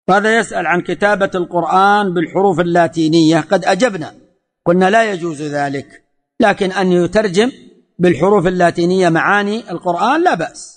وهذا يسأل عن كتابة القرآن بالحروف اللاتينية. قد أجبنا قلنا لا يجوز ذلك، لكن أن يترجم بالحروف اللاتينية معاني القرآن لا بأس.